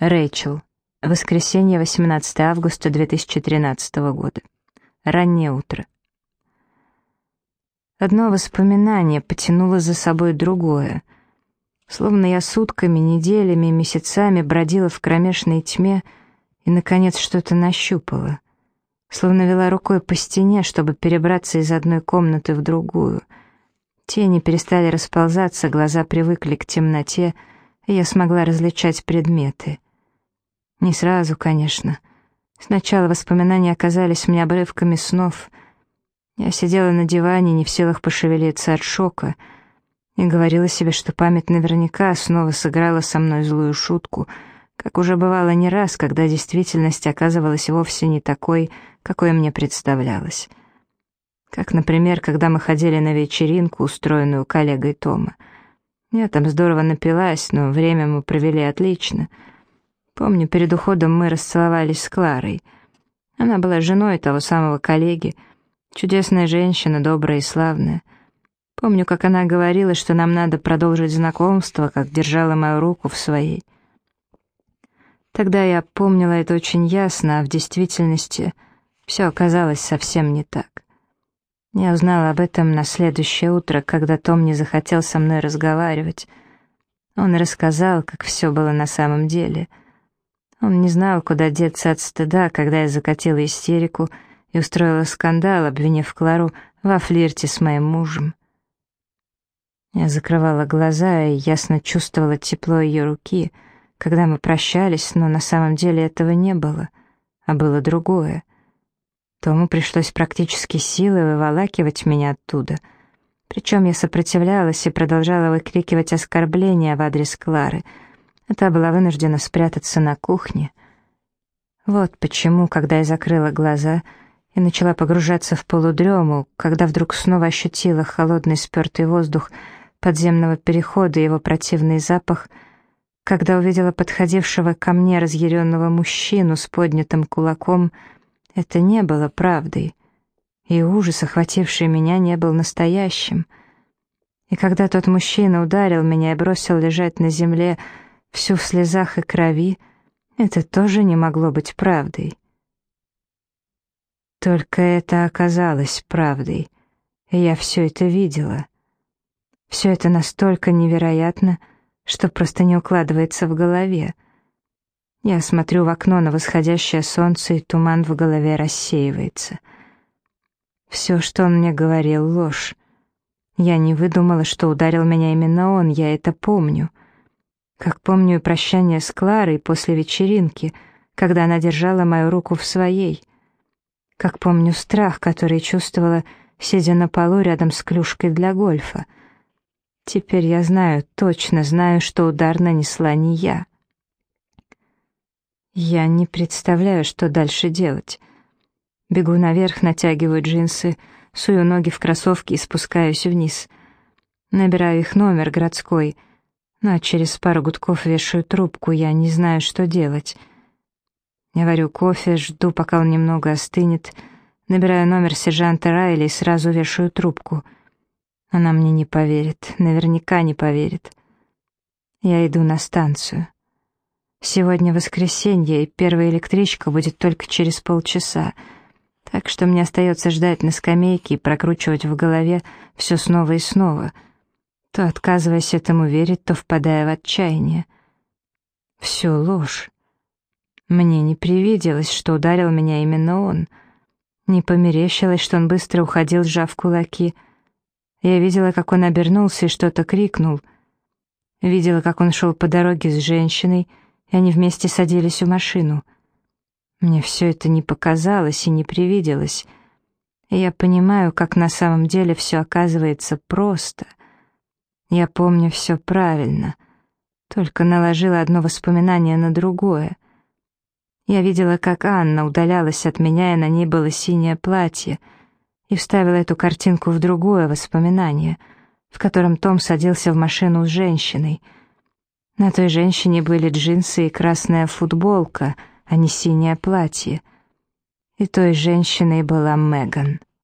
Рэйчел. Воскресенье, 18 августа 2013 года. Раннее утро. Одно воспоминание потянуло за собой другое. Словно я сутками, неделями, месяцами бродила в кромешной тьме и, наконец, что-то нащупала. Словно вела рукой по стене, чтобы перебраться из одной комнаты в другую. Тени перестали расползаться, глаза привыкли к темноте, и я смогла различать предметы. Не сразу, конечно. Сначала воспоминания оказались мне обрывками снов. Я сидела на диване, не в силах пошевелиться от шока, и говорила себе, что память наверняка снова сыграла со мной злую шутку, как уже бывало не раз, когда действительность оказывалась вовсе не такой, какой мне представлялась. Как, например, когда мы ходили на вечеринку, устроенную коллегой Тома. Я там здорово напилась, но время мы провели отлично. Помню, перед уходом мы расцеловались с Кларой. Она была женой того самого коллеги, чудесная женщина, добрая и славная. Помню, как она говорила, что нам надо продолжить знакомство, как держала мою руку в своей. Тогда я помнила это очень ясно, а в действительности все оказалось совсем не так. Я узнала об этом на следующее утро, когда Том не захотел со мной разговаривать. Он рассказал, как все было на самом деле. Он не знал, куда деться от стыда, когда я закатила истерику и устроила скандал, обвинив Клару во флирте с моим мужем. Я закрывала глаза и ясно чувствовала тепло ее руки, когда мы прощались, но на самом деле этого не было, а было другое. Тому пришлось практически силой выволакивать меня оттуда. Причем я сопротивлялась и продолжала выкрикивать оскорбления в адрес Клары, а та была вынуждена спрятаться на кухне. Вот почему, когда я закрыла глаза и начала погружаться в полудрему, когда вдруг снова ощутила холодный спертый воздух подземного перехода и его противный запах, когда увидела подходившего ко мне разъяренного мужчину с поднятым кулаком, это не было правдой, и ужас, охвативший меня, не был настоящим. И когда тот мужчина ударил меня и бросил лежать на земле, всю в слезах и крови, это тоже не могло быть правдой. Только это оказалось правдой, и я все это видела. Все это настолько невероятно, что просто не укладывается в голове. Я смотрю в окно на восходящее солнце, и туман в голове рассеивается. Все, что он мне говорил, ложь. Я не выдумала, что ударил меня именно он, я это помню. Как помню и прощание с Кларой после вечеринки, когда она держала мою руку в своей. Как помню страх, который чувствовала, сидя на полу рядом с клюшкой для гольфа. Теперь я знаю, точно знаю, что удар нанесла не я. Я не представляю, что дальше делать. Бегу наверх, натягиваю джинсы, сую ноги в кроссовки и спускаюсь вниз. Набираю их номер городской, но через пару гудков вешаю трубку, я не знаю, что делать. Я варю кофе, жду, пока он немного остынет, набираю номер сержанта Райли и сразу вешаю трубку. Она мне не поверит, наверняка не поверит. Я иду на станцию. Сегодня воскресенье, и первая электричка будет только через полчаса, так что мне остается ждать на скамейке и прокручивать в голове все снова и снова, то отказываясь этому верить, то впадая в отчаяние. Все ложь. Мне не привиделось, что ударил меня именно он. Не померещилось, что он быстро уходил, сжав кулаки. Я видела, как он обернулся и что-то крикнул. Видела, как он шел по дороге с женщиной, и они вместе садились в машину. Мне все это не показалось и не привиделось. И я понимаю, как на самом деле все оказывается просто. Я помню все правильно, только наложила одно воспоминание на другое. Я видела, как Анна удалялась от меня, и на ней было синее платье, и вставила эту картинку в другое воспоминание, в котором Том садился в машину с женщиной. На той женщине были джинсы и красная футболка, а не синее платье. И той женщиной была Меган.